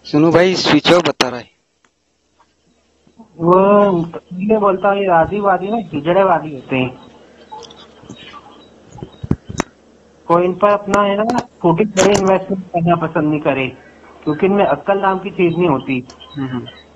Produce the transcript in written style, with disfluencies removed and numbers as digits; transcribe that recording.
सुनो भाई, switch off बता रहा है। वो ये बोलता हूँ, ये आदिवादी ना हिजड़ेवादी होते हैं। कोई इन पर अपना है ना छोटी बड़ी इन्वेस्टमेंट करना पसंद नहीं करे, क्योंकि इनमें अक्ल नाम की चीज नहीं होती।